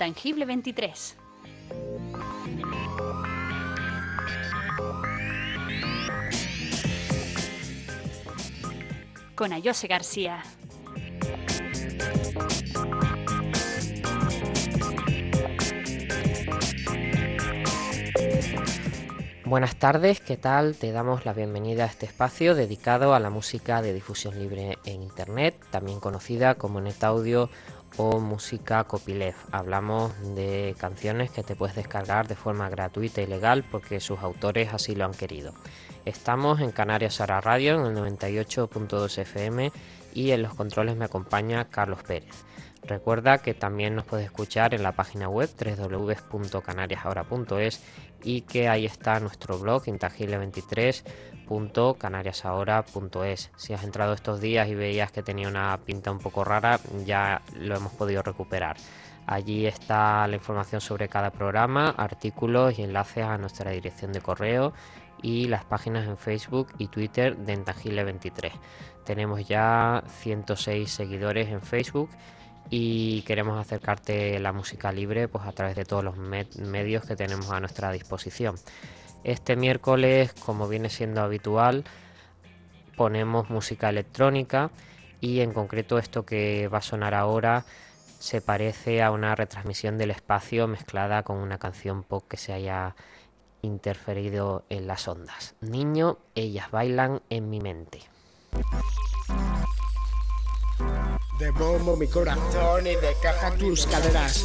Intangible 23. Con Ayose García. Buenas tardes, ¿qué tal? Te damos la bienvenida a este espacio dedicado a la música de difusión libre en Internet, también conocida como NetAudio o música copyleft. Hablamos de canciones que te puedes descargar de forma gratuita y legal porque sus autores así lo han querido. Estamos en Canarias Ahora Radio, en el 98.2 FM, y en los controles me acompaña Carlos Pérez. Recuerda que también nos puedes escuchar en la página web www.canariasahora.es y que ahí está nuestro blog intangible23.canariasahora.es. Si has entrado estos días y veías que tenía una pinta un poco rara, ya lo hemos podido recuperar. Allí está la información sobre cada programa, artículos y enlaces a nuestra dirección de correo y las páginas en Facebook y Twitter de Intangible23. Tenemos ya 106 seguidores en Facebook y queremos acercarte la música libre pues a través de todos los medios que tenemos a nuestra disposición. Este miércoles, como viene siendo habitual, ponemos música electrónica y en concreto esto que va a sonar ahora se parece a una retransmisión del espacio mezclada con una canción pop que se haya interferido en las ondas. Niño, ellas bailan en mi mente. De bombo mi corazón y de caja tus caderas.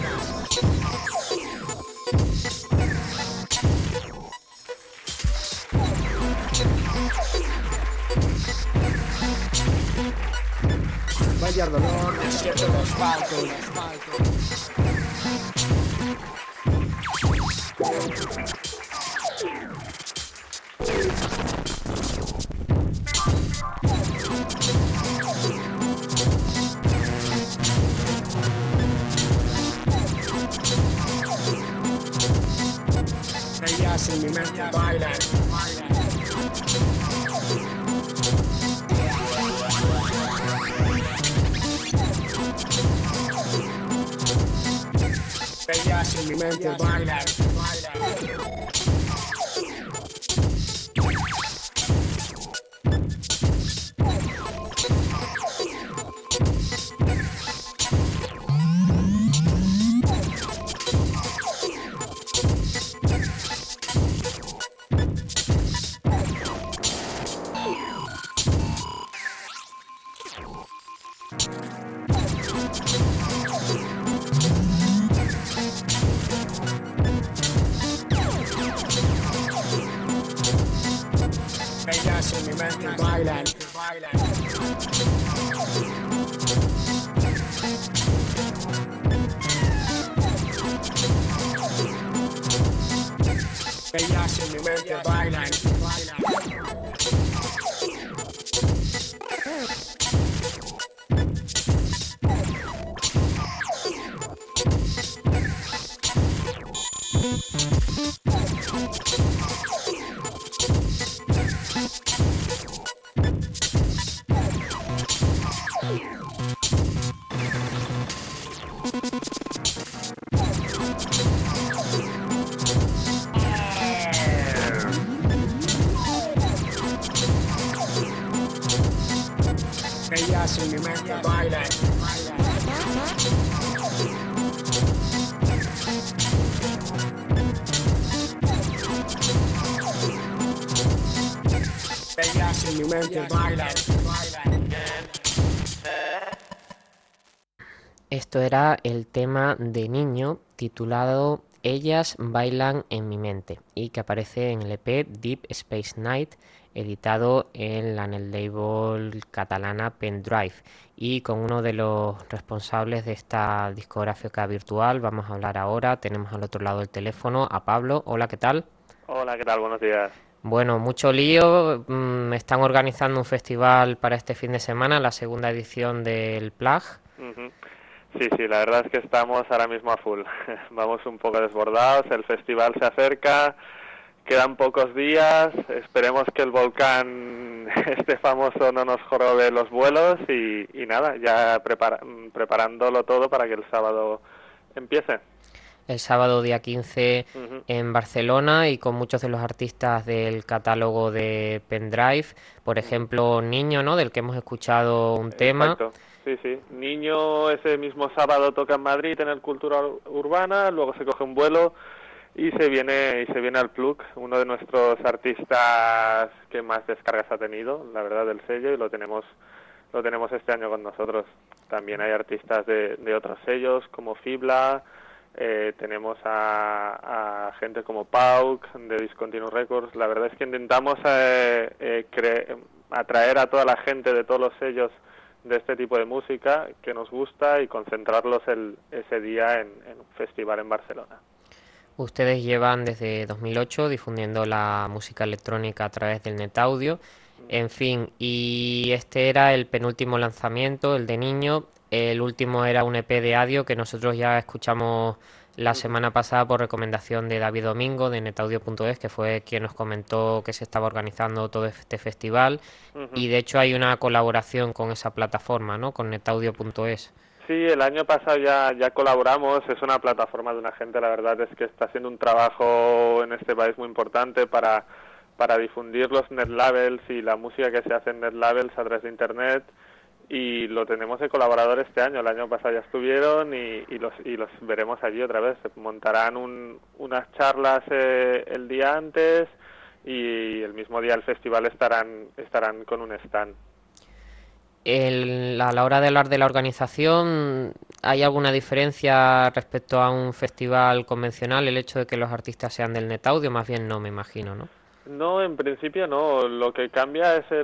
Vaya dolor, desierto de asfalto. Ellas en mi mente bailan. Ellas en mi mente bailan. Ellas en mi mente bailan. Ellas en mi mente bailan. Ellas en mi mente bailan. Ellas en mi mente bailan. Esto era el tema de Niño titulado Ellas bailan en mi mente y que aparece en el EP Deep Space Night, editado en la label catalana Pendrive. Y con uno de los responsables de esta discográfica virtual vamos a hablar ahora. Tenemos al otro lado del teléfono a Pablo. Hola, ¿qué tal? Hola, ¿qué tal? Buenos días. Bueno, mucho lío. Están organizando un festival para este fin de semana, la segunda edición del Plug. Uh-huh. Sí, la verdad es que estamos ahora mismo a full. Vamos un poco desbordados, el festival se acerca, quedan pocos días, esperemos que el volcán este famoso no nos jorobe los vuelos y nada, ya preparándolo todo para que el sábado empiece. El sábado día 15 en Barcelona y con muchos de los artistas del catálogo de Pendrive, por ejemplo Niño, ¿no? Del que hemos escuchado un tema. Exacto, sí, sí. Niño ese mismo sábado toca en Madrid en el Cultura Urbana, luego se coge un vuelo y se viene al Plug, uno de nuestros artistas que más descargas ha tenido, la verdad, del sello, y lo tenemos este año con nosotros. También hay artistas de otros sellos como Fibla. Tenemos a gente como Pauk de Discontinuous Records. La verdad es que intentamos atraer a toda la gente de todos los sellos de este tipo de música que nos gusta y concentrarlos ese día en un festival en Barcelona. Ustedes llevan desde 2008 difundiendo la música electrónica a través del NetAudio, en fin, y este era el penúltimo lanzamiento, el de Niño. El último era un EP de Adio que nosotros ya escuchamos la semana pasada por recomendación de David Domingo de netaudio.es, que fue quien nos comentó que se estaba organizando todo este festival, y de hecho hay una colaboración con esa plataforma, ¿no? Con netaudio.es. Sí, el año pasado ya colaboramos, es una plataforma de una gente, la verdad es que está haciendo un trabajo en este país muy importante para difundir los net labels y la música que se hace en net labels a través de internet, y lo tenemos de colaborador este año. El año pasado ya estuvieron y los veremos allí otra vez. Se montarán unas charlas el día antes y el mismo día del festival estarán con un stand. A la hora de hablar de la organización, ¿hay alguna diferencia respecto a un festival convencional, el hecho de que los artistas sean del NetAudio? Más bien no, me imagino, ¿no? No, en principio no. Lo que cambia es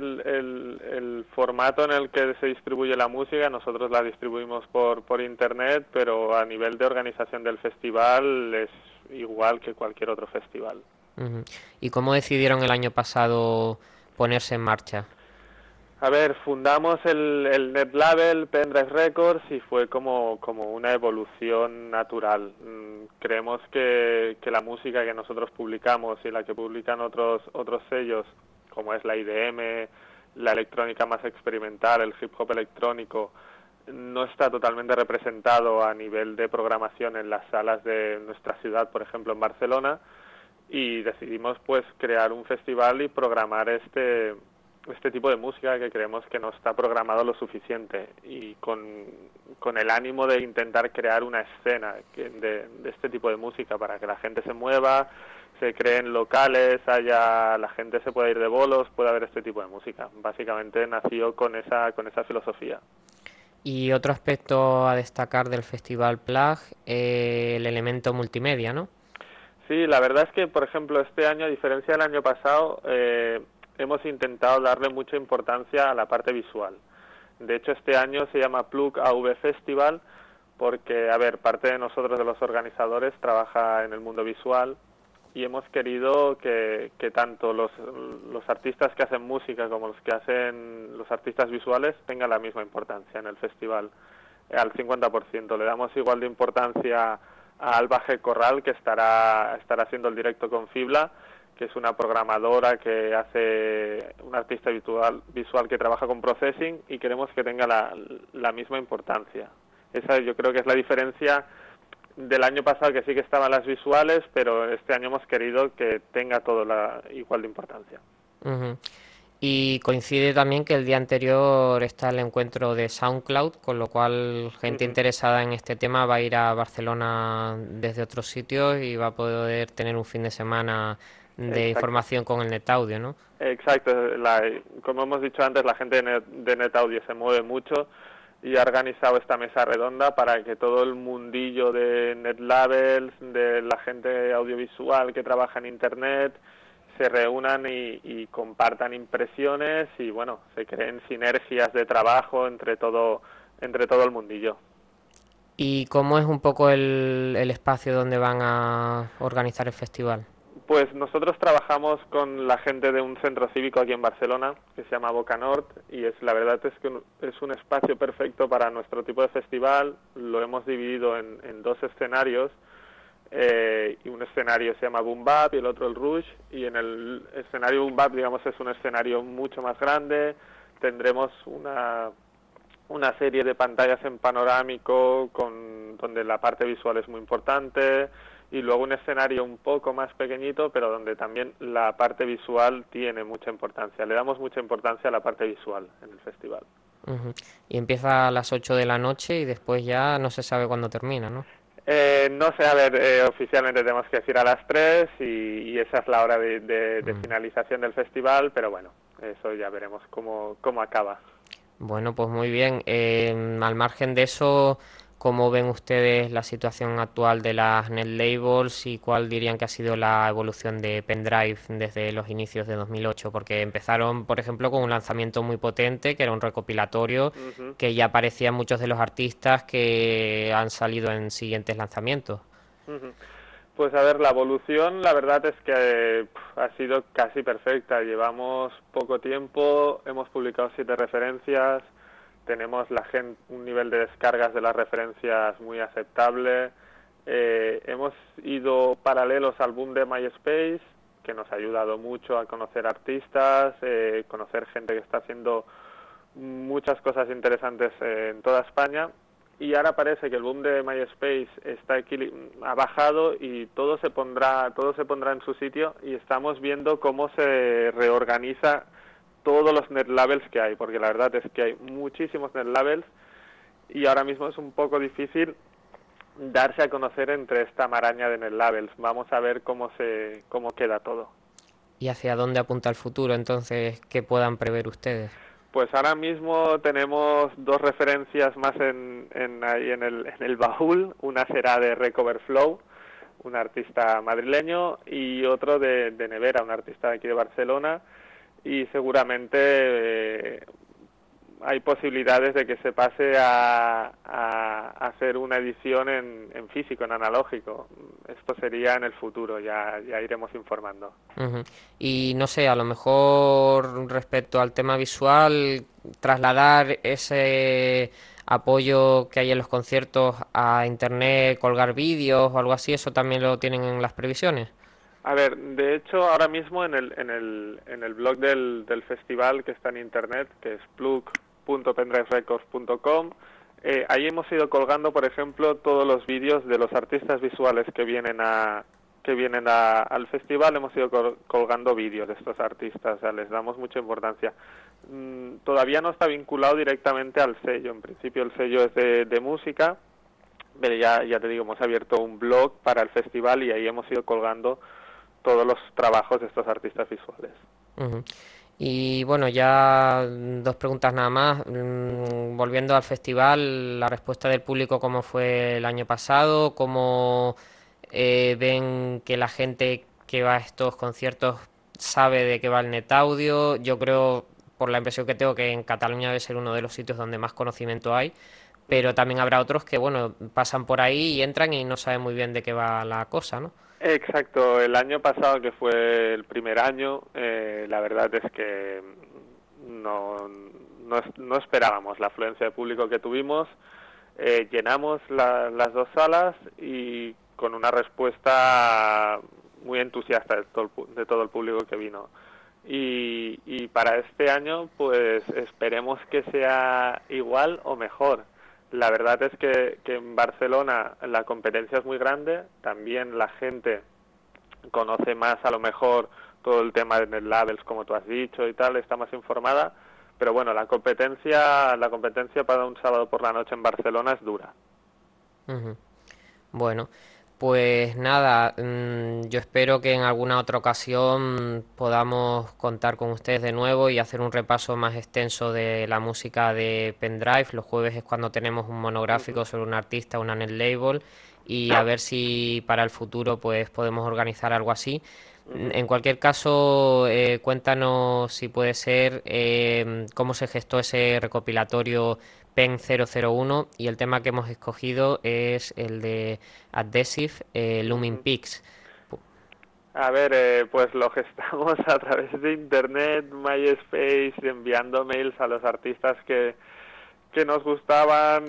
el formato en el que se distribuye la música. Nosotros la distribuimos por internet, pero a nivel de organización del festival es igual que cualquier otro festival. ¿Y cómo decidieron el año pasado ponerse en marcha? A ver, fundamos el net label Pendrive Records y fue como una evolución natural. Creemos que la música que nosotros publicamos y la que publican otros sellos, como es la IDM, la electrónica más experimental, el hip hop electrónico, no está totalmente representado a nivel de programación en las salas de nuestra ciudad, por ejemplo en Barcelona, y decidimos pues crear un festival y programar este tipo de música que creemos que no está programado lo suficiente, y con el ánimo de intentar crear una escena de este tipo de música para que la gente se mueva, se creen locales, la gente se pueda ir de bolos, pueda ver este tipo de música. Básicamente nació con esa filosofía. Y otro aspecto a destacar del Festival Plug, el elemento multimedia, ¿no? Sí, la verdad es que, por ejemplo, este año, a diferencia del año pasado, hemos intentado darle mucha importancia a la parte visual. De hecho, este año se llama Plug AV Festival porque, a ver, parte de nosotros, de los organizadores, trabaja en el mundo visual, y hemos querido que tanto los artistas que hacen música como los que hacen los artistas visuales tengan la misma importancia en el festival, al 50%. Le damos igual de importancia a Alba G. Corral, que estará haciendo el directo con Fibla, que es una programadora que hace un artista visual que trabaja con processing, y queremos que tenga la misma importancia. Esa yo creo que es la diferencia del año pasado, que sí que estaban las visuales, pero este año hemos querido que tenga todo igual de importancia. Y coincide también que el día anterior está el encuentro de SoundCloud, con lo cual gente interesada en este tema va a ir a Barcelona desde otros sitios y va a poder tener un fin de semana de información con el NetAudio, ¿no? Exacto. Como hemos dicho antes, la gente de NetAudio se mueve mucho y ha organizado esta mesa redonda para que todo el mundillo de NetLabels, de la gente audiovisual que trabaja en Internet, se reúnan y compartan impresiones y, bueno, se creen sinergias de trabajo entre todo el mundillo. ¿Y cómo es un poco el espacio donde van a organizar el festival? Pues nosotros trabajamos con la gente de un centro cívico aquí en Barcelona que se llama Boca Nord, y la verdad es que es un espacio perfecto para nuestro tipo de festival. Lo hemos dividido en dos escenarios, y un escenario se llama Boom Bap y el otro el Rouge, y en el escenario Boom Bap, digamos, es un escenario mucho más grande. Tendremos una serie de pantallas en panorámico donde la parte visual es muy importante, y luego un escenario un poco más pequeñito, pero donde también la parte visual tiene mucha importancia. Le damos mucha importancia a la parte visual en el festival. Ujú. Y empieza a las 8 de la noche y después ya no se sabe cuándo termina, ¿no? No sé, a ver, oficialmente tenemos que decir a las 3 y esa es la hora de finalización del festival, pero bueno, eso ya veremos cómo acaba. Bueno, pues muy bien. Al margen de eso, ¿cómo ven ustedes la situación actual de las net labels y cuál dirían que ha sido la evolución de Pendrive desde los inicios de 2008? Porque empezaron, por ejemplo, con un lanzamiento muy potente, que era un recopilatorio, Ujú. que ya aparecían muchos de los artistas que han salido en siguientes lanzamientos. Ujú. Pues a ver, la evolución, la verdad es que ha sido casi perfecta. Llevamos poco tiempo, hemos publicado 7 referencias, tenemos un nivel de descargas de las referencias muy aceptable. Hemos ido paralelos al boom de MySpace, que nos ha ayudado mucho a conocer artistas, conocer gente que está haciendo muchas cosas interesantes en toda España. Y ahora parece que el boom de MySpace ha bajado y todo se pondrá en su sitio, y estamos viendo cómo se reorganiza todos los net labels que hay, porque la verdad es que hay muchísimos net labels y ahora mismo es un poco difícil darse a conocer entre esta maraña de net labels. Vamos a ver cómo queda todo. ¿Y hacia dónde apunta el futuro, entonces, que puedan prever ustedes? Pues ahora mismo tenemos 2 referencias más ahí en el baúl. Una será de Recover Flow, un artista madrileño, y otro de Nevera, un artista de aquí de Barcelona, y seguramente hay posibilidades de que se pase a hacer una edición en físico, en analógico. Esto sería en el futuro, ya iremos informando. Ujú. Y no sé, a lo mejor respecto al tema visual, trasladar ese apoyo que hay en los conciertos a internet, colgar vídeos o algo así, ¿eso también lo tienen en las previsiones? A ver, de hecho, ahora mismo en el blog del festival, que está en internet, que es plug.pendriverecords.com, ahí hemos ido colgando, por ejemplo, todos los vídeos de los artistas visuales que vienen al festival. Hemos ido colgando vídeos de estos artistas, o sea, les damos mucha importancia. Todavía no está vinculado directamente al sello. En principio el sello es de música, pero ya te digo, hemos abierto un blog para el festival y ahí hemos ido colgando todos los trabajos de estos artistas visuales. Ujú. Y bueno, ya 2 preguntas nada más. Volviendo al festival, la respuesta del público, ¿cómo fue el año pasado? ¿Cómo ven que la gente que va a estos conciertos sabe de qué va el NetAudio? Yo creo, por la impresión que tengo, que en Cataluña debe ser uno de los sitios donde más conocimiento hay, pero también habrá otros que, bueno, pasan por ahí y entran y no saben muy bien de qué va la cosa, ¿no? Exacto, el año pasado, que fue el primer año, la verdad es que no esperábamos la afluencia de público que tuvimos. Llenamos las 2 salas y con una respuesta muy entusiasta de todo el público que vino. Y para este año, pues esperemos que sea igual o mejor. La verdad es que en Barcelona la competencia es muy grande, también la gente conoce más a lo mejor todo el tema de NetLabels, como tú has dicho y tal, está más informada, pero bueno, la competencia para un sábado por la noche en Barcelona es dura. Ujú. Bueno, pues nada, yo espero que en alguna otra ocasión podamos contar con ustedes de nuevo y hacer un repaso más extenso de la música de Pendrive. Los jueves es cuando tenemos un monográfico sobre un artista, una net label, y a ver si para el futuro pues podemos organizar algo así. En cualquier caso, cuéntanos si puede ser cómo se gestó ese recopilatorio PEN 001, y el tema que hemos escogido es el de Adhesive Looming Peaks. A ver, pues lo gestamos a través de internet, MySpace, enviando mails a los artistas que nos gustaban,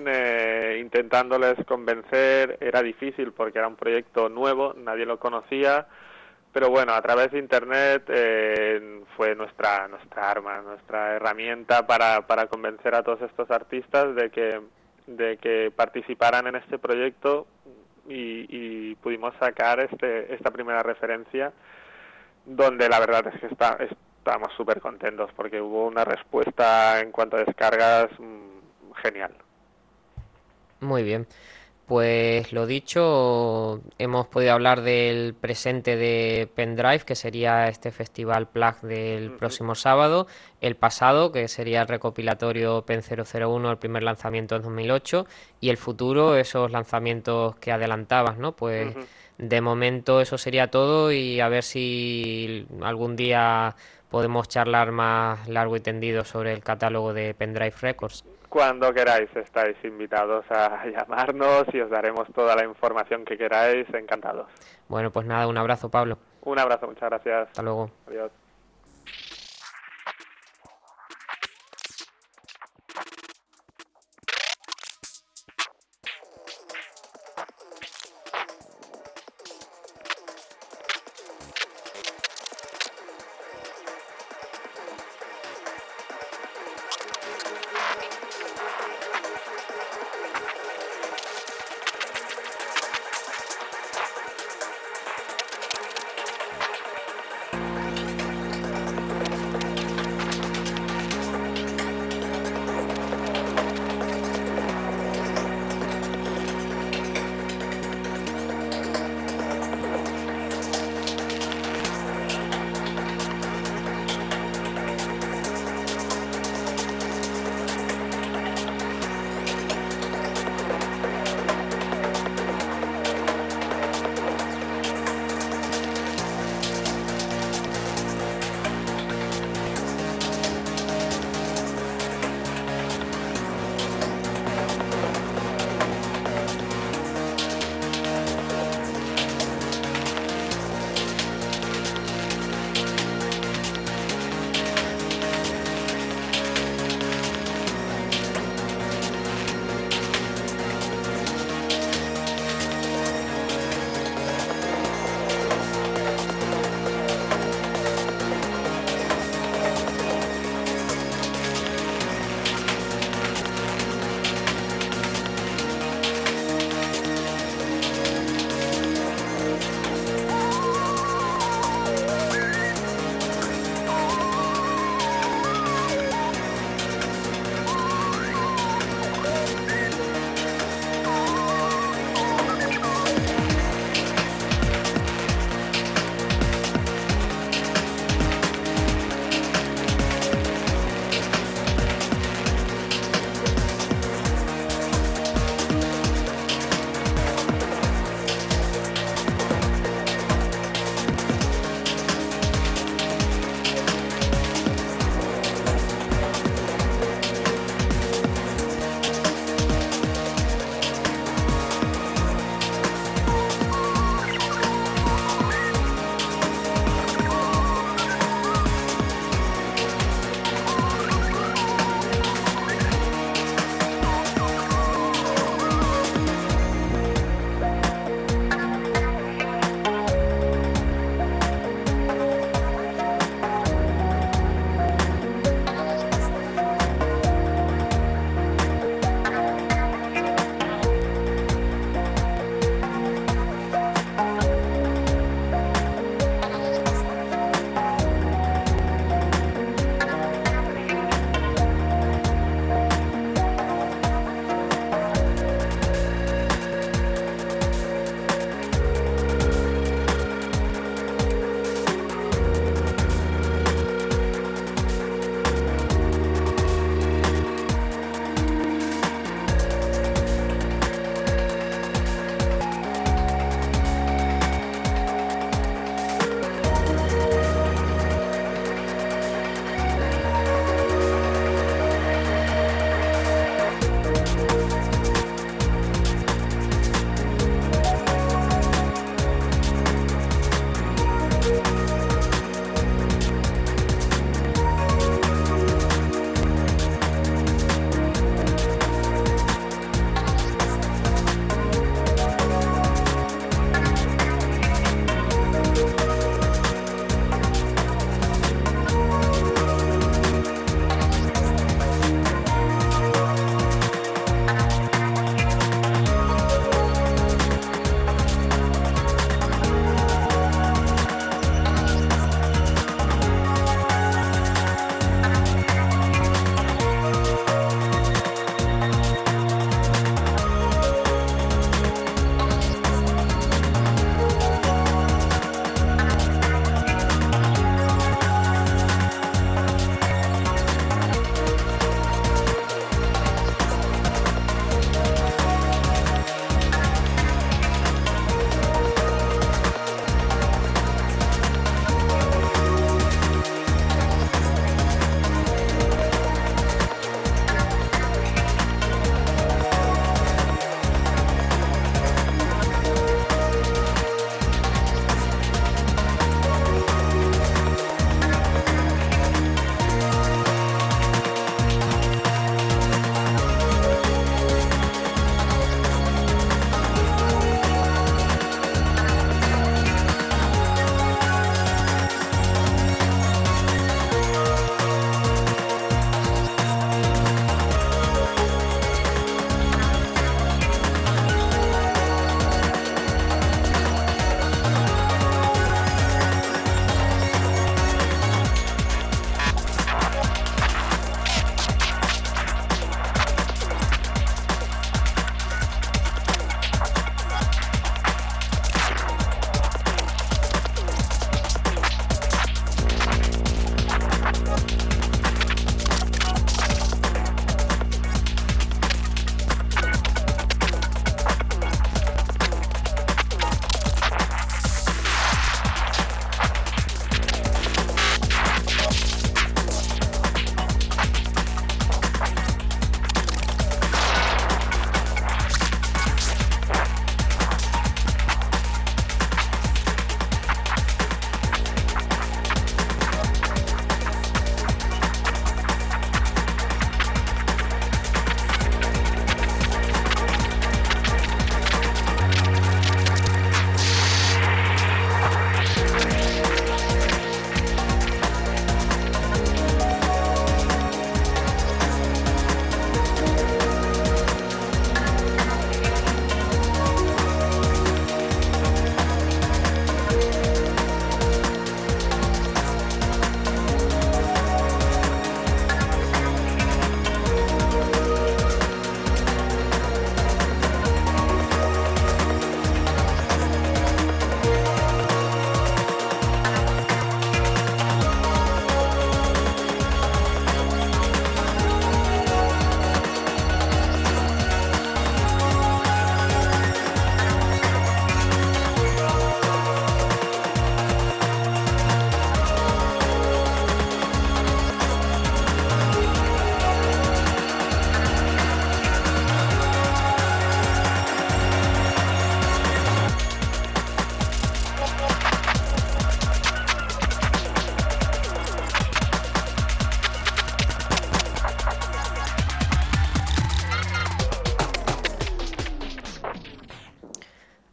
intentándoles convencer. Era difícil porque era un proyecto nuevo, nadie lo conocía, pero bueno, a través de Internet fue nuestra arma, nuestra herramienta para convencer a todos estos artistas de que participaran en este proyecto y pudimos sacar esta primera referencia, donde la verdad es que estamos súper contentos porque hubo una respuesta en cuanto a descargas genial. Muy bien. Pues lo dicho, hemos podido hablar del presente de Pendrive, que sería este festival Plug del próximo sábado, el pasado, que sería el recopilatorio Pen 001, el primer lanzamiento en 2008, y el futuro, esos lanzamientos que adelantabas, ¿no? Pues de momento eso sería todo, y a ver si algún día podemos charlar más largo y tendido sobre el catálogo de Pendrive Records. Cuando queráis, estáis invitados a llamarnos y os daremos toda la información que queráis, encantados. Bueno, pues nada, un abrazo, Pablo. Un abrazo, muchas gracias. Hasta luego. Adiós.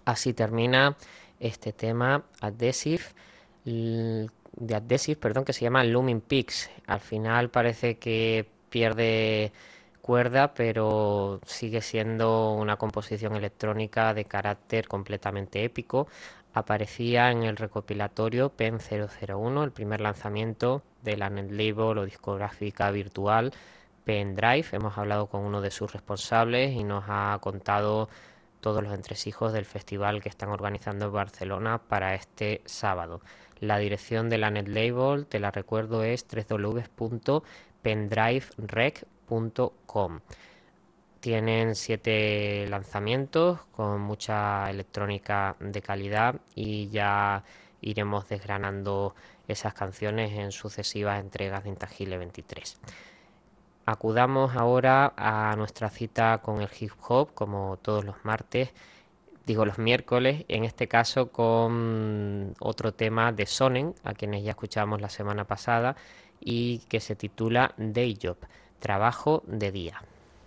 Así termina este tema de Adhesive, perdón, que se llama Looming Peaks. Al final parece que pierde cuerda, pero sigue siendo una composición electrónica de carácter completamente épico. Aparecía en el recopilatorio PEN 001, el primer lanzamiento de la netlabel o discográfica virtual Pendrive. Hemos hablado con uno de sus responsables y nos ha contado todos los entresijos del festival que están organizando en Barcelona para este sábado. La dirección de la netlabel, te la recuerdo, es www.pendriverec.com. Tienen 7 lanzamientos con mucha electrónica de calidad y ya iremos desgranando esas canciones en sucesivas entregas de Intangible 23. Acudamos ahora a nuestra cita con el hip hop, como todos los los miércoles, en este caso con otro tema de Sonen, a quienes ya escuchamos la semana pasada, y que se titula Day Job, trabajo de día.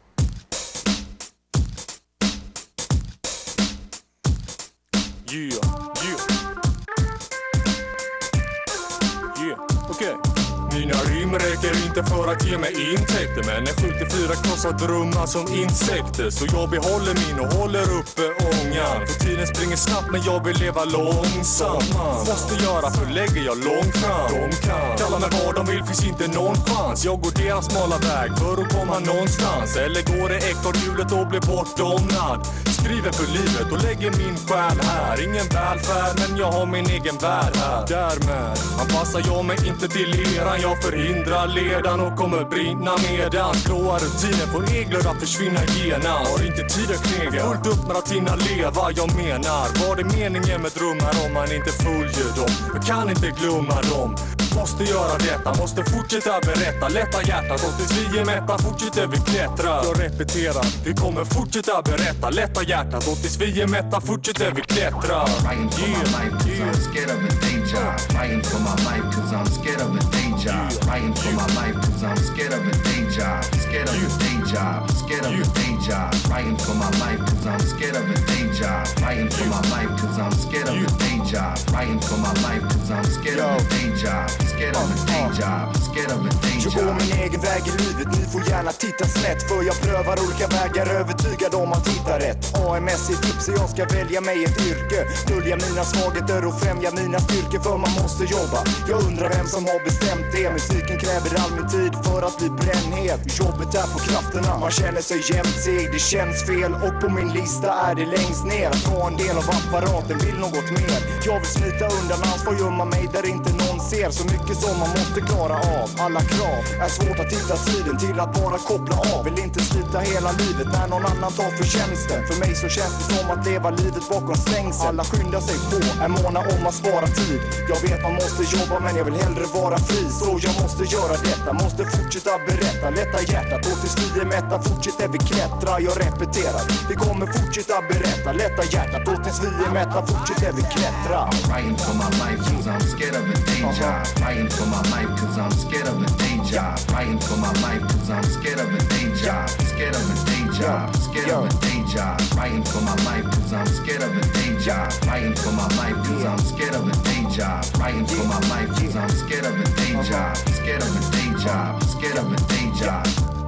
Okay. Mina rim räcker inte för att ge mig intäkter, men jag skjuter 4 krossar drömmar som insekter. Så jag behåller min och håller uppe ångan. För tiden springer snabbt men jag vill leva långsamt. Måste göra för lägger jag långt fram. De kan kalla mig vad de vill, finns inte någon chans. Jag går deras smala väg för att komma någonstans. Eller går det ekorrhjulet och blir bortdomnad. Skriver för livet och lägger min själ här. Ingen välfärd men jag har min egen värld här. Därmed anpassar jag mig inte till eran. Jag förhindrar ledan och kommer brinna medan. Gråa rutiner på eglor att försvinna genast. Har inte tid att knega, fullt upp med att hinna leva. Jag menar, vad är meningen med drömmar om man inte följer dem? Jag kan inte glömma dem. Måste göra detta, måste fortsätta berätta. Lätta hjärtat och tills vi är mätta fortsätter vi klättra. Jag repeterar, vi kommer fortsätta berätta. Lätta hjärtat och tills vi är mätta fortsätter vi klättra. Fighting for my life cause I'm scared of a day job. Fighting for my life cause I'm scared of a day job. Fighting for my life cause I'm scared of a day job. Scared of a day job. Scared of a day job. Fighting for my life cause I'm scared of a day job. Fighting for my life cause I'm scared of a day job. Fighting for my life cause I'm scared of a day job. Scared of a day job. Scared of a day job. Jag går min egen väg i livet, ni får gärna titta snett. För jag prövar olika vägar, övertygad om att hitta rätt. AMS är tips och jag ska välja mig ett yrke. Dölja mina svagheter och främja mina styrkor, för man måste jobba. Jag undrar vem som har bestämt det. Musiken kräver all min tid för att bli brännhet. Jobbet är på krafterna, man känner sig jämt seg. Det känns fel och på min lista är det längst ner. Att vara en del av apparaten, vill något mer. Jag vill smita undan ansvar, gömma mig där inte någon ser. Så mycket som man måste klara av. Alla krav är svårt att hitta tiden till att bara koppla av. Vill inte slita hela livet när någon annan tar förtjänsten. För mig så känns det som att leva livet bakom stängsel. Alla skyndar sig på, är måna om att spara tid. Jag vet man måste jobba men jag vill hellre vara fri. Så jag måste göra detta, måste fortsätta berätta. Lätta hjärtat och tills vi är mätta fortsätter vi klättra. Jag repeterar, vi kommer fortsätta berätta. Lätta hjärtat och tills vi är mätta fortsätter vi klättra. Fighting for my life cause I'm scared of a day job. Fighting for my life cause I'm scared of a day job. Fighting for my life cause I'm scared of a day job. Scared of a day job. Scared of a day job. Fighting for my life cause I'm scared of a day job. Fighting for my life cause I'm scared of a day job. Fighting for my life cause I'm scared of a day job. Scared of a day job. Scared of a day job.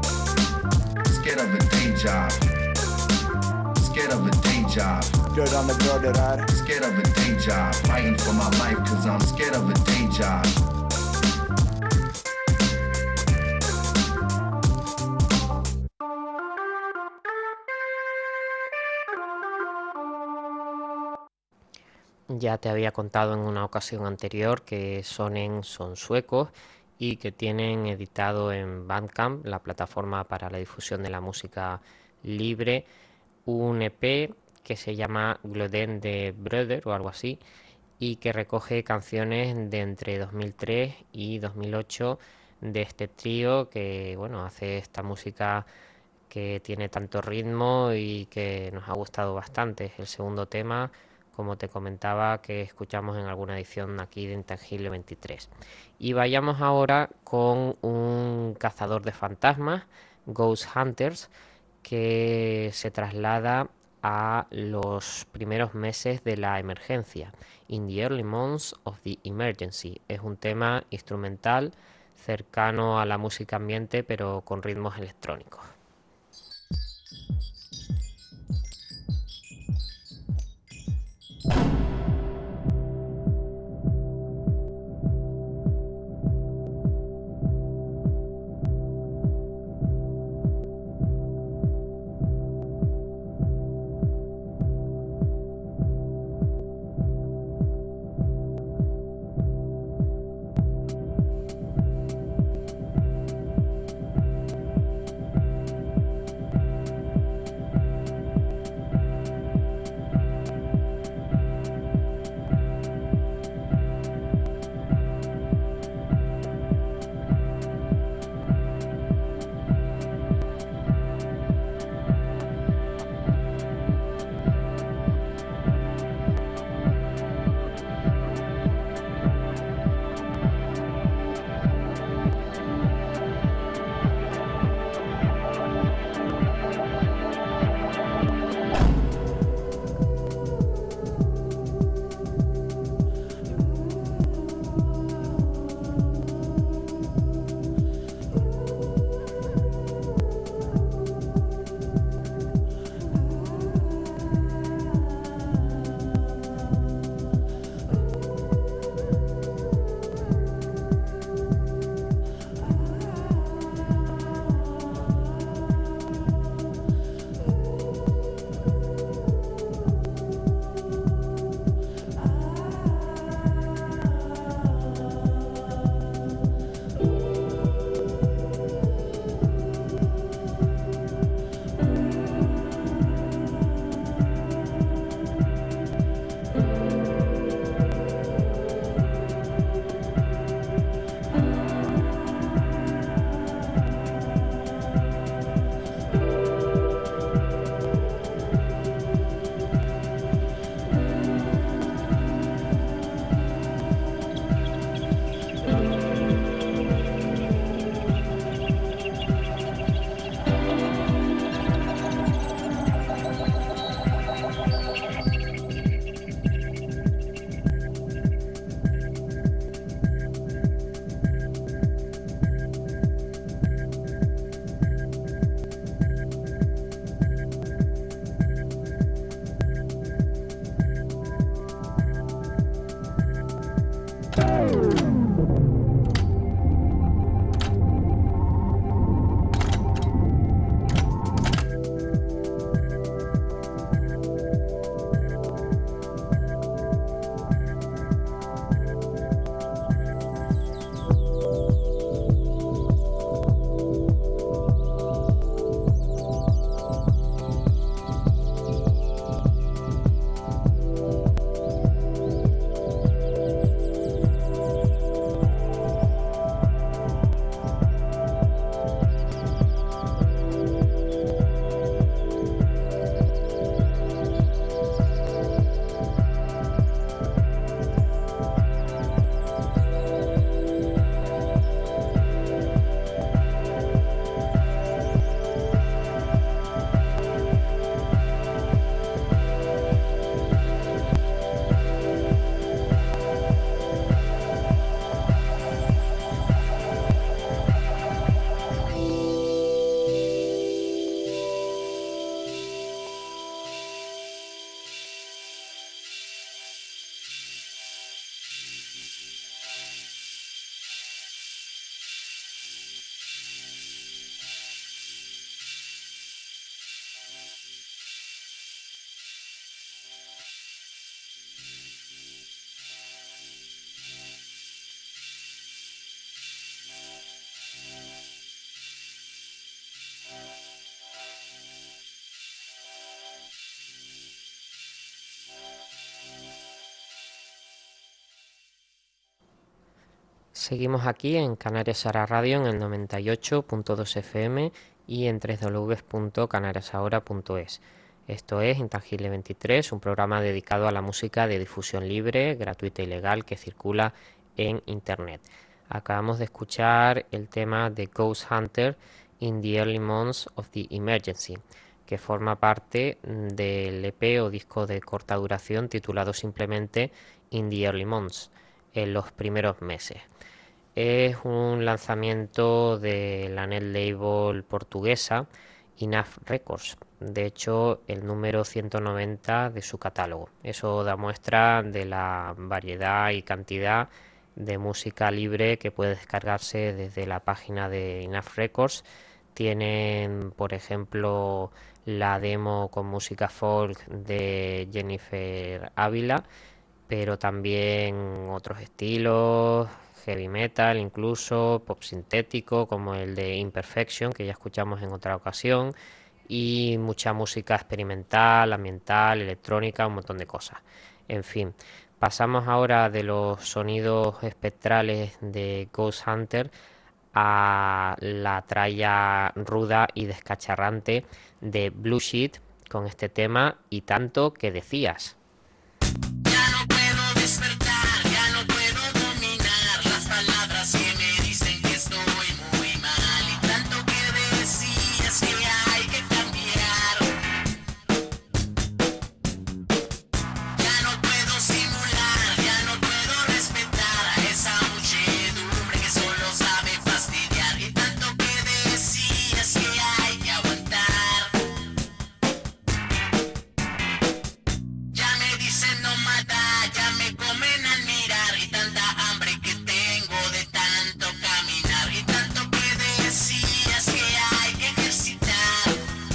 Scared of a day job. Scared of a day job. Glödande bröder är Scared of a day job. Fighting for my life cause I'm scared of a day job. Ya te había contado en una ocasión anterior que Sonen son suecos y que tienen editado en Bandcamp, la plataforma para la difusión de la música libre, un EP que se llama Gloden de Brother o algo así, y que recoge canciones de entre 2003 y 2008 de este trío que hace esta música que tiene tanto ritmo y que nos ha gustado bastante. Es el segundo tema, como te comentaba, que escuchamos en alguna edición aquí de Intangible 23. Y vayamos ahora con un cazador de fantasmas, Ghost Hunters, que se traslada a los primeros meses de la emergencia. In the Early Months of the Emergency. Es un tema instrumental cercano a la música ambiente, pero con ritmos electrónicos. Seguimos aquí en Canarias Ahora Radio en el 98.2 FM y en www.canariasahora.es. Esto es Intangible 23, un programa dedicado a la música de difusión libre, gratuita y legal que circula en Internet. Acabamos de escuchar el tema de Ghost Hunter in the Early Months of the Emergency. que forma parte del EP o disco de corta duración titulado simplemente In the Early Months, en los primeros meses. Es un lanzamiento de la net label portuguesa Enough Records, de hecho el número 190 de su catálogo. Eso da muestra de la variedad y cantidad de música libre que puede descargarse desde la página de Enough Records. Tienen, por ejemplo, la demo con música folk de Jennifer Ávila, pero también otros estilos, heavy metal, incluso pop sintético, como el de Imperfection, que ya escuchamos en otra ocasión, y mucha música experimental, ambiental, electrónica, un montón de cosas. En fin, pasamos ahora de los sonidos espectrales de Ghost Hunter a la tralla ruda y descacharrante de Blue Sheet con este tema Y tanto que decías. Ya no puedo despertar, ya no puedo dominar las palabras que me dicen que estoy muy mal. Y tanto que decías que hay que cambiar. Ya no puedo simular, ya no puedo respetar a esa muchedumbre que solo sabe fastidiar. Y tanto que decías que hay que aguantar. Ya me dicen nómada, ya me comen al mirar. Y tanta hambre que tengo de tanto caminar. Y tanto que decías que hay que ejercitar.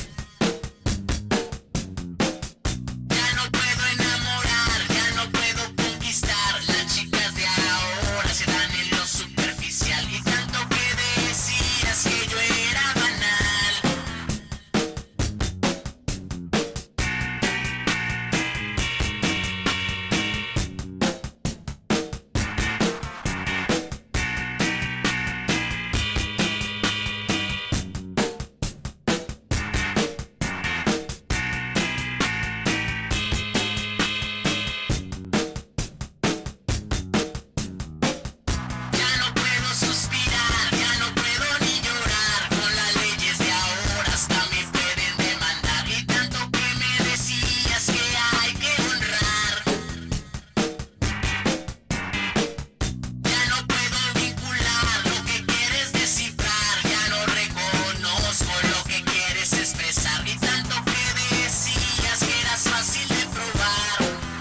Ya no puedo enamorar, ya no puedo conquistar. Las chicas de ahora se dan en lo superficial. Y tanto que decías que yo era banal. Ya no puedo suspirar, ya no puedo ni llorar. Con las leyes de ahora hasta me pueden demandar. Y tanto que me decías que hay que honrar. Ya no puedo vincular lo que quieres descifrar. Ya no reconozco lo que quieres expresar. Y tanto que decías que eras fácil de probar.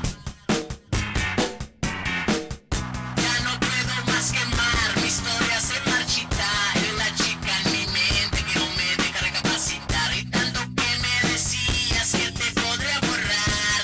Ya no puedo más quemar, mi historia se marchita. Es la chica en mi mente que no me deja recapacitar. Y tanto que me decías que te podría borrar.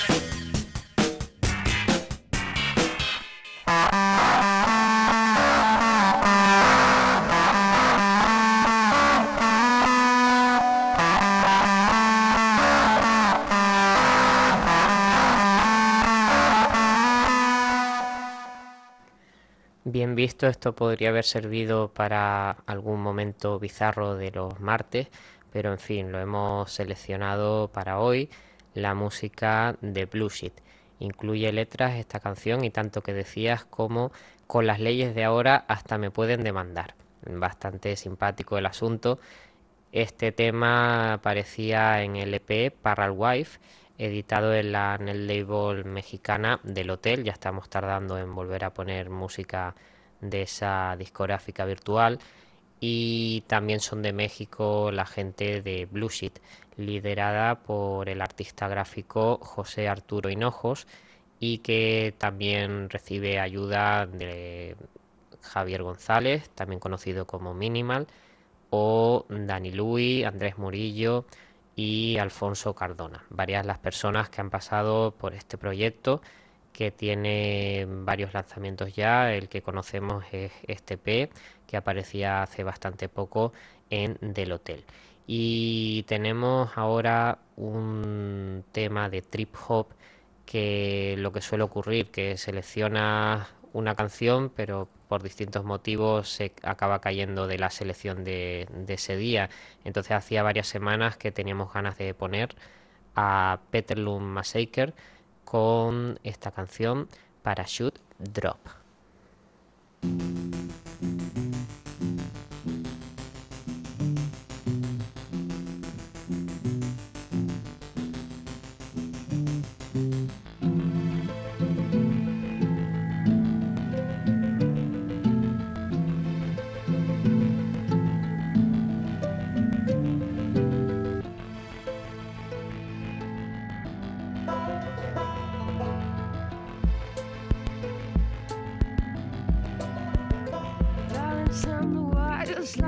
Bien visto, esto podría haber servido para algún momento bizarro de los martes, pero en fin, lo hemos seleccionado para hoy, la música de Blue Sheet. Incluye letras esta canción y tanto que decías como con las leyes de ahora hasta me pueden demandar. Bastante simpático el asunto. Este tema aparecía en el EP Parral Wife, editado en la net label mexicana del Hotel. Ya estamos tardando en volver a poner música de esa discográfica virtual. Y también son de México la gente de Blue Sheet, liderada por el artista gráfico José Arturo Hinojos, y que también recibe ayuda de Javier González, también conocido como Minimal, o Dani Luis, Andrés Murillo y Alfonso Cardona. Varias las personas que han pasado por este proyecto, que tiene varios lanzamientos ya. El que conocemos es este EP, que aparecía hace bastante poco en Del Hotel. Y tenemos ahora un tema de trip hop, que lo que suele ocurrir, que selecciona una canción, pero por distintos motivos se acaba cayendo de la selección de ese día. Entonces hacía varias semanas que teníamos ganas de poner a Peterlum Massacre con esta canción Parachute Drop.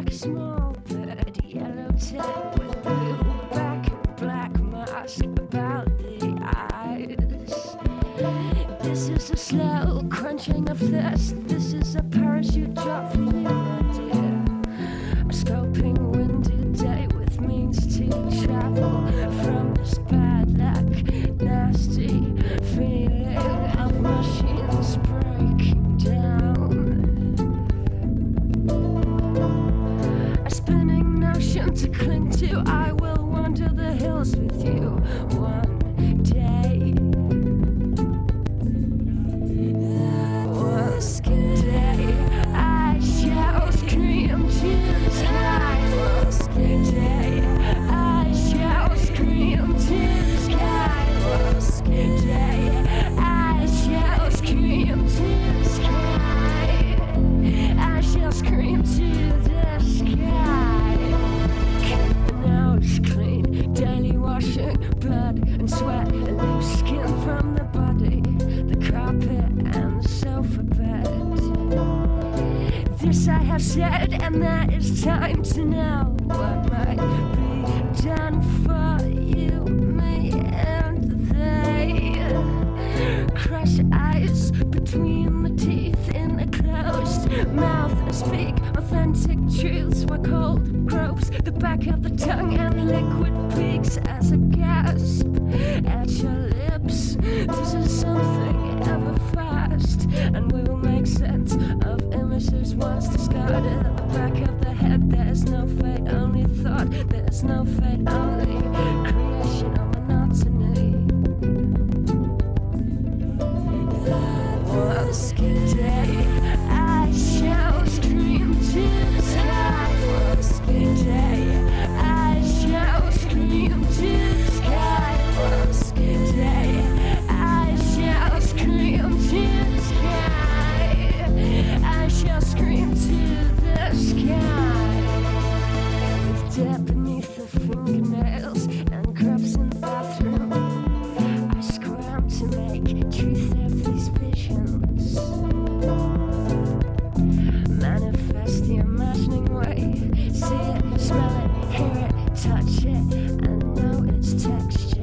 like a small bird, yellow tail with blue back and black mask about the eyes. This is a slow crunching of thirst. This is a parachute drop for you, my dear. A scoping windy day with means to travel from this bad luck, nasty feeling of machines breaking down. A spinning notion to cling to. I will wander the hills with you one day. One day I shall scream to the sky. One day I shall scream to the sky. One day I shall scream to the sky. I shall scream to the sky. Keep the nose clean, daily washing blood and sweat, loose skin from the body, the carpet and the sofa bed. This I have said, and there is time to know what might be done for you, me, and they. Crush eyes between the teeth in a closed mouth and speak authentic truths while cold gropes the back of the tongue and liquid peaks as a gasp at your lips. This is something ever fast, and we will make sense of images once discarded at the back of the head. There's no fate, only thought. There's no fate, only creation or monotony. One day I shall scream to the sky. One day I shall scream to the sky. One day I shall scream to the sky. I shall scream to the sky. With dirt beneath the fingernails and grubs in the bathroom, I scram to make truth of these visions. Manifest the imagining way. See it, smell it, hear it, touch it, and know its texture.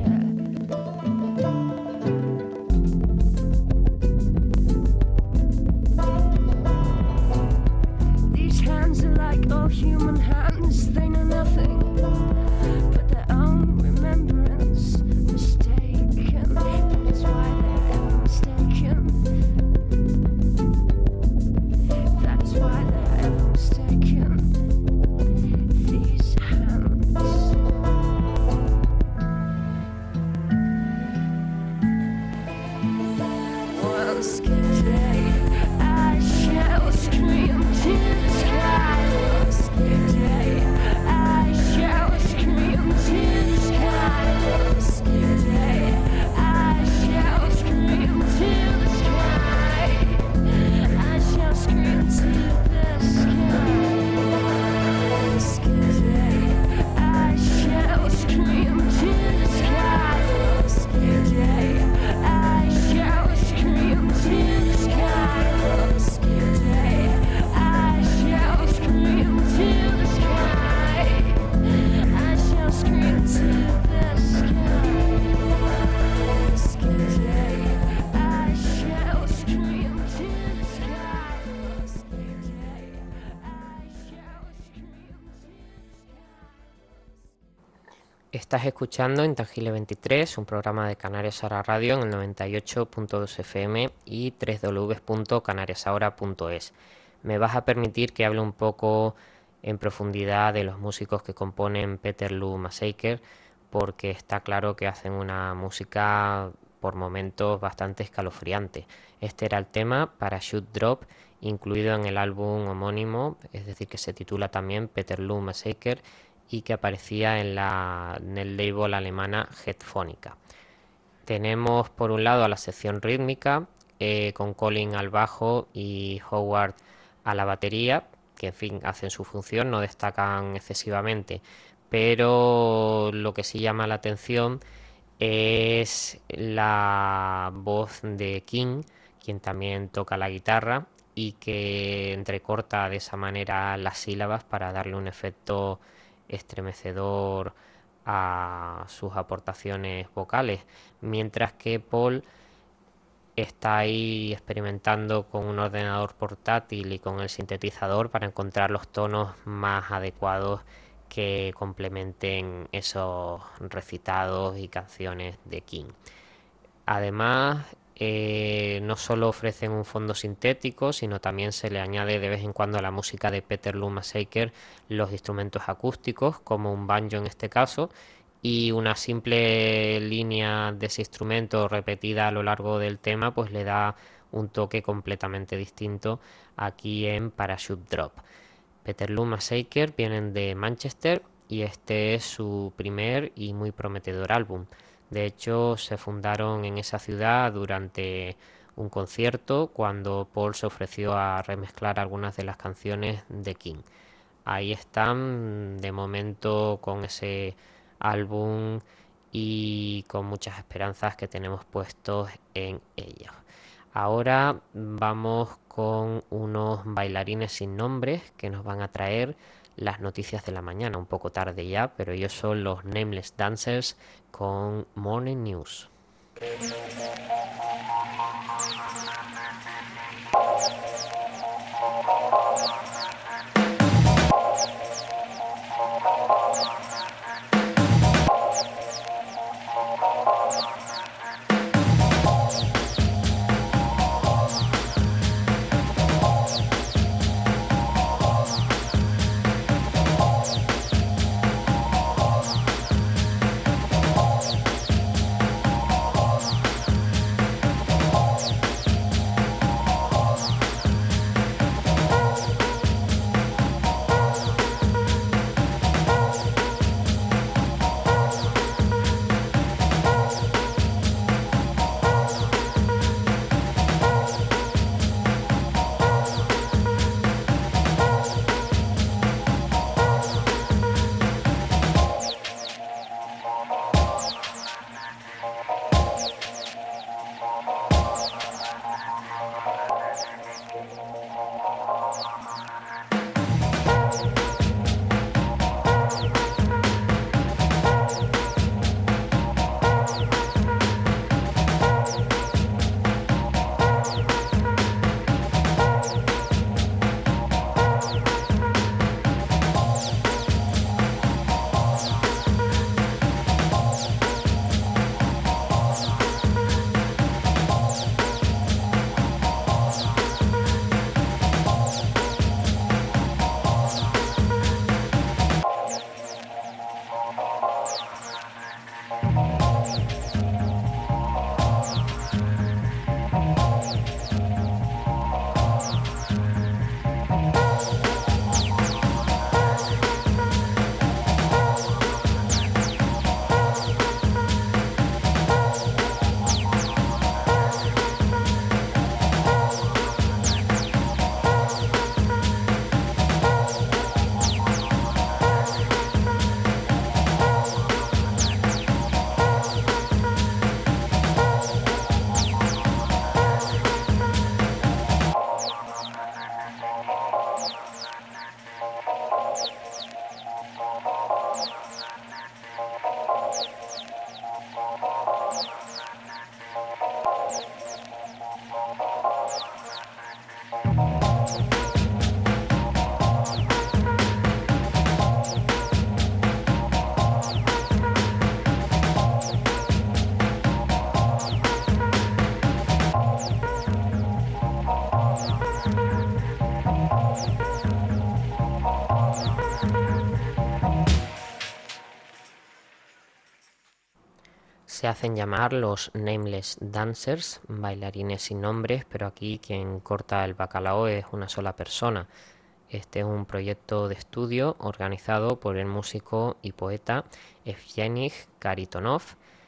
These hands are like all human hands. They know nothing but their own remembrance. Mistaken, that is why they're ever mistaken. That is why they're ever mistaken. These hands. One day I shall scream to the sky. One day I shall scream to the sky. One day I shall scream to the sky. I shall scream to the sky. One day I shall scream to the sky. One day I shall scream to the sky. One day I shall scream to the sky. I shall scream to the sky. One day I shall scream to the sky. One day I shall scream to the sky. Estás escuchando Intangible 23, un programa de Canarias Ahora Radio en el 98.2 FM y www.canariasahora.es. Me vas a permitir que hable un poco en profundidad de los músicos que componen Peterloo Massacre, porque está claro que hacen una música por momentos bastante escalofriante. Este era el tema Parachute Drop, incluido en el álbum homónimo, es decir, que se titula también Peterloo Massacre y que aparecía en el label alemana Headphonica. Tenemos por un lado a la sección rítmica, con Colin al bajo y Howard a la batería, que en fin hacen su función, no destacan excesivamente, pero lo que sí llama la atención es la voz de King, quien también toca la guitarra, y que entrecorta de esa manera las sílabas para darle un efecto estremecedor a sus aportaciones vocales, mientras que Paul está ahí experimentando con un ordenador portátil y con el sintetizador para encontrar los tonos más adecuados que complementen esos recitados y canciones de King. Además, no solo ofrecen un fondo sintético, sino también se le añade de vez en cuando a la música de Peter Lou Massacre los instrumentos acústicos, como un banjo en este caso, y una simple línea de ese instrumento repetida a lo largo del tema, pues le da un toque completamente distinto aquí en Parachute Drop. Peter Lou Massacre vienen de Manchester y este es su primer y muy prometedor álbum. De hecho, se fundaron en esa ciudad durante un concierto cuando Paul se ofreció a remezclar algunas de las canciones de King. Ahí están de momento con ese álbum y con muchas esperanzas que tenemos puestos en ellos. Ahora vamos con unos bailarines sin nombres que nos van a traer las noticias de la mañana, un poco tarde ya, pero ellos son los Nameless Dancers con Morning News. Se hacen llamar los Nameless Dancers, bailarines sin nombres, pero aquí quien corta el bacalao es una sola persona. Este es un proyecto de estudio organizado por el músico y poeta Evgeny Karitonov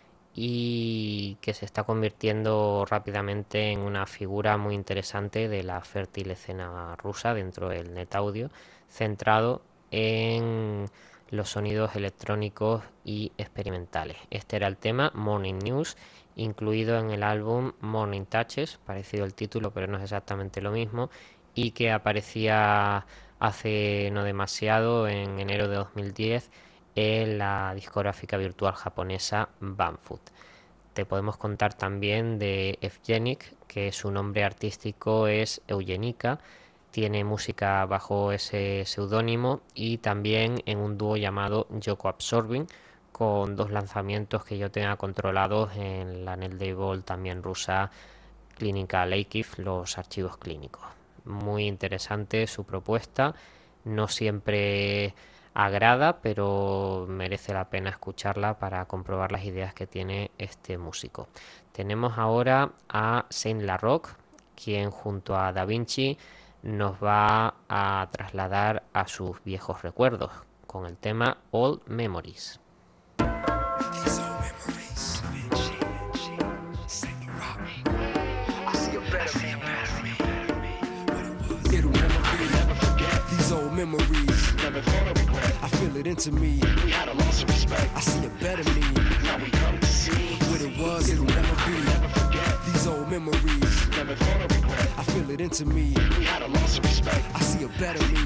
y que se está convirtiendo rápidamente en una figura muy interesante de la fértil escena rusa dentro del net audio, centrado en los sonidos electrónicos y experimentales. Este era el tema Morning News, incluido en el álbum Morning Touches, parecido el título pero no es exactamente lo mismo, y que aparecía hace no demasiado, en enero de 2010, en la discográfica virtual japonesa Banfoot. Te podemos contar también de Evgenic, que su nombre artístico es Eugenika, tiene música bajo ese seudónimo y también en un dúo llamado Yoko Absorbing, con 2 lanzamientos que yo tenga controlados en la NetLabel también rusa Clínica Leikiv, los archivos clínicos. Muy interesante su propuesta, no siempre agrada, pero merece la pena escucharla para comprobar las ideas que tiene este músico. Tenemos ahora a Saint LaRock, quien junto a Da Vinci nos va a trasladar a sus viejos recuerdos con el tema Old Memories. It'll never be these old memories. I feel it into me. I see a better me. What it was, it'll never be these old memories. I feel it into me. I see a better me.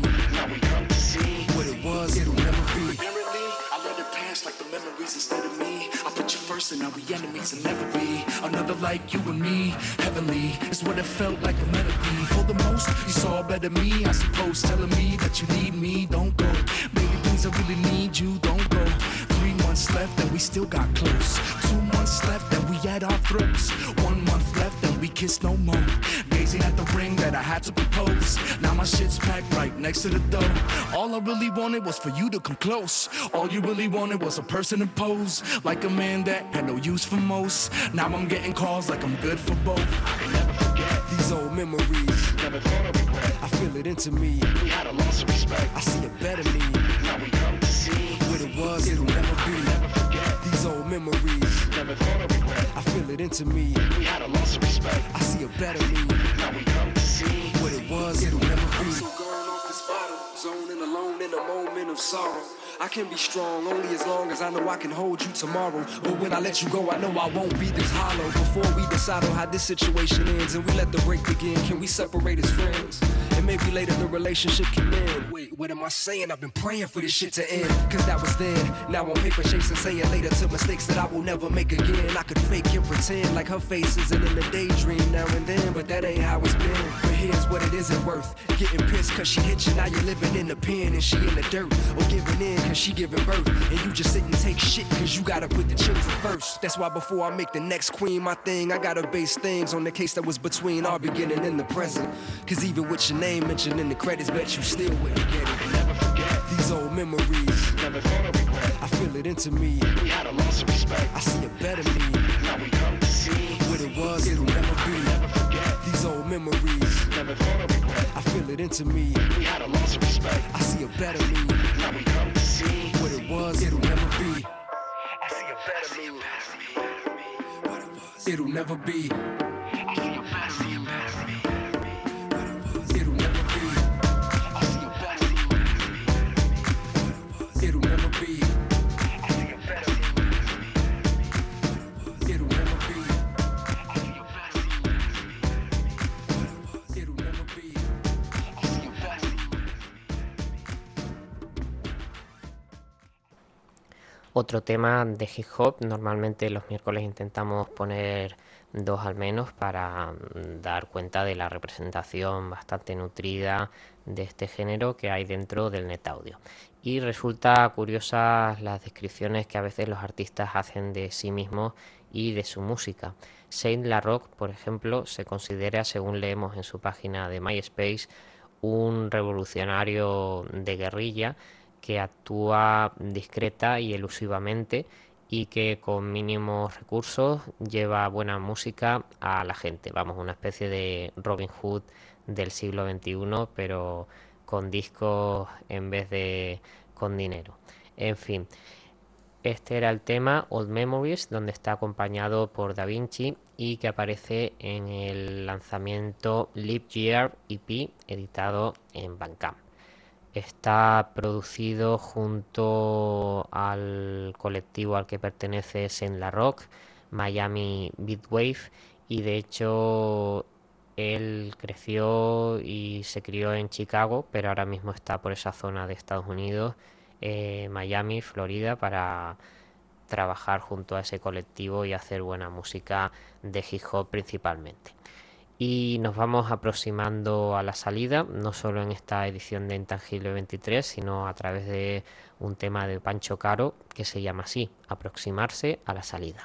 What it was, it'll never be. Apparently, I let it pass like the memories instead of me. I put you first and now we enemies and never be another like you and me. Heavenly is what it felt like a melody. For the most, you saw better me, I suppose. Telling me that you need me, don't go. Baby, please, I really need you, don't go. 3 months left and we still got close. 2 months left and we at our throats. 1 month left and we kiss no more. Gazing at the ring that I had to propose. Now my shit's packed right next to the door. All I really wanted was for you to come close. All you really wanted was a person to pose like a man that had no use for most. Now I'm getting calls like I'm good for both. I can never forget these old memories. Never thought of regret. I feel it into me. We had a loss of respect. I see a better me. Now we come to see what it was, it'll never be. Never forget these old memories. Never thought of regret. I feel it into me. We had a loss of respect. I see a better me. Now we come to see what it was, it'll never be. I'm so gone off this bottle, zoning alone in a moment of sorrow. I can be strong only as long as I know I can hold you tomorrow. But when I let you go, I know I won't be this hollow. Before we decide on how this situation ends and we let the break begin, can we separate as friends? And maybe later the relationship can end. Wait, what am I saying? I've been praying for this shit to end. Cause that was then. Now on paper chasing, saying later to mistakes that I will never make again. I could fake and pretend like her face isn't in the daydream now and then, but that ain't how it's been. But here's what it isn't worth. Getting pissed cause she hit you, now you're living in the pen and she in the dirt. Or giving in cause she giving birth. And you just sit and take shit cause you gotta put the children first. That's why before I make the next queen my thing, I gotta base things on the case that was between our beginning and the present. Cause even with your name mentioned in the credits, bet you still wouldn't get it. Never forget these old memories. Never thought of regret. I feel it into me. We had a loss of respect. I see a better me. Now we come to see what it was, it'll never be. Never forget these old memories. Never thought of regret. I feel it into me. We had a loss of respect. I see a better me. Now we come to see what it was, it'll never be. I see a better me. What it was, it'll never be. I see a better me. What it was, it'll never be. I see a better me. What it was, it'll never be. I see a better me. It'll never be. I see a better me. What it was, it'll never be. I see a better me. Otro tema de hip hop, normalmente los miércoles intentamos poner 2 al menos para dar cuenta de la representación bastante nutrida de este género que hay dentro del net audio. Y resulta curiosas las descripciones que a veces los artistas hacen de sí mismos y de su música. Saint LaRock, por ejemplo, se considera, según leemos en su página de MySpace, un revolucionario de guerrilla que actúa discreta y elusivamente y que con mínimos recursos lleva buena música a la gente. Vamos, una especie de Robin Hood del siglo XXI, pero con discos en vez de con dinero. En fin, este era el tema Old Memories, donde está acompañado por Da Vinci y que aparece en el lanzamiento Leap Year EP, editado en Bandcamp. Está producido junto al colectivo al que pertenece Saint LaRock, Miami Beatwave, y de hecho Él creció y se crió en Chicago, pero ahora mismo está por esa zona de Estados Unidos, Miami, Florida, para trabajar junto a ese colectivo y hacer buena música de hip hop principalmente. Y nos vamos aproximando a la salida, no solo en esta edición de Intangible 23, sino a través de un tema de Pancho Caro que se llama así, Aproximarse a la salida.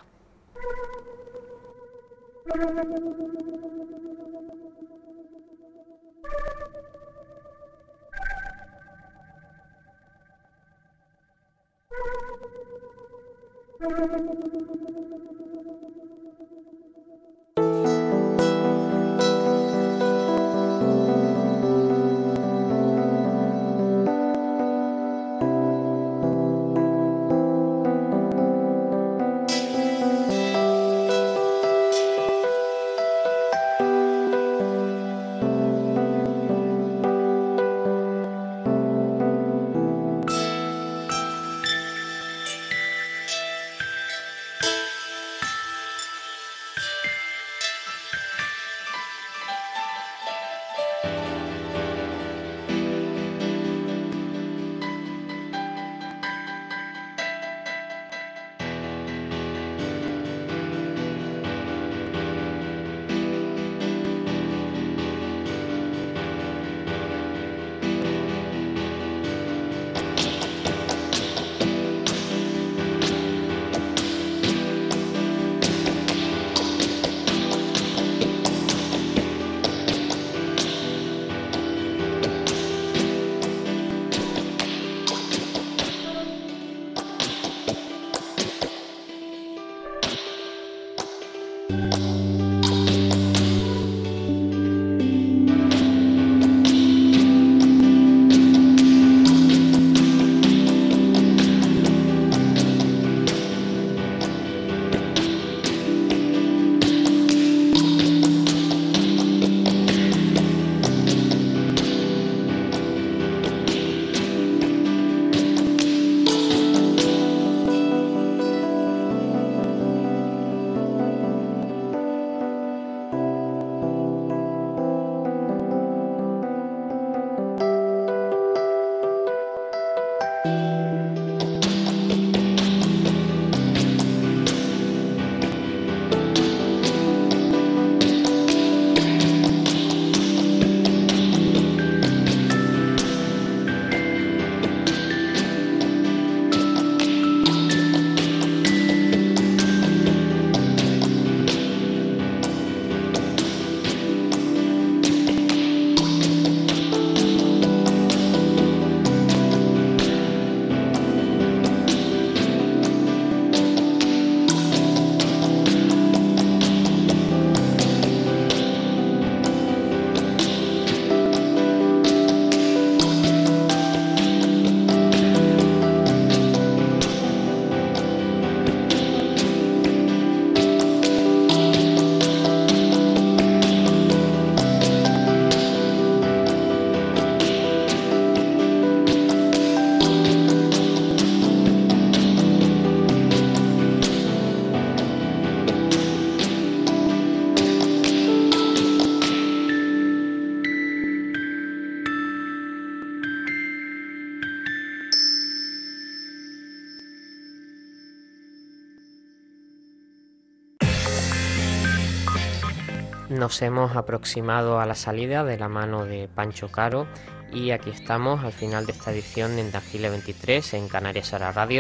Nos hemos aproximado a la salida de la mano de Pancho Caro y aquí estamos al final de esta edición de Intangible 23 en Canarias Ahora Radio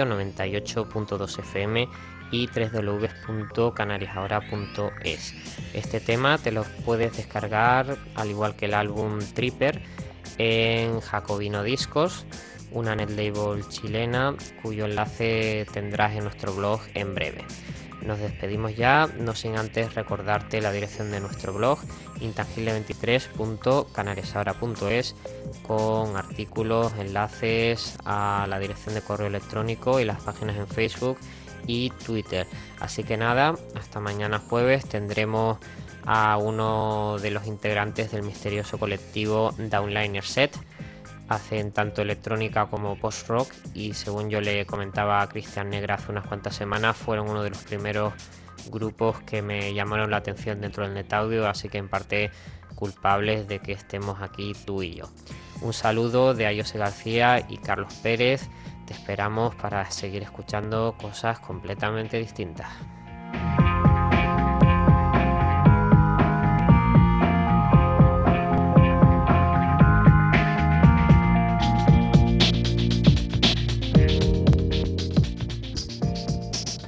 98.2 FM y www.canariasahora.es. Este tema te lo puedes descargar al igual que el álbum Tripper en Jacobino Discos, una netlabel chilena cuyo enlace tendrás en nuestro blog en breve. Nos despedimos ya, no sin antes recordarte la dirección de nuestro blog intangible23.canariasahora.es con artículos, enlaces a la dirección de correo electrónico y las páginas en Facebook y Twitter. Así que nada, hasta mañana jueves tendremos a uno de los integrantes del misterioso colectivo Downliner Set. Hacen tanto electrónica como post-rock y según yo le comentaba a Cristian Negra hace unas cuantas semanas, fueron uno de los primeros grupos que me llamaron la atención dentro del NetAudio, así que en parte culpables de que estemos aquí tú y yo. Un saludo de Ayose García y Carlos Pérez. Te esperamos para seguir escuchando cosas completamente distintas.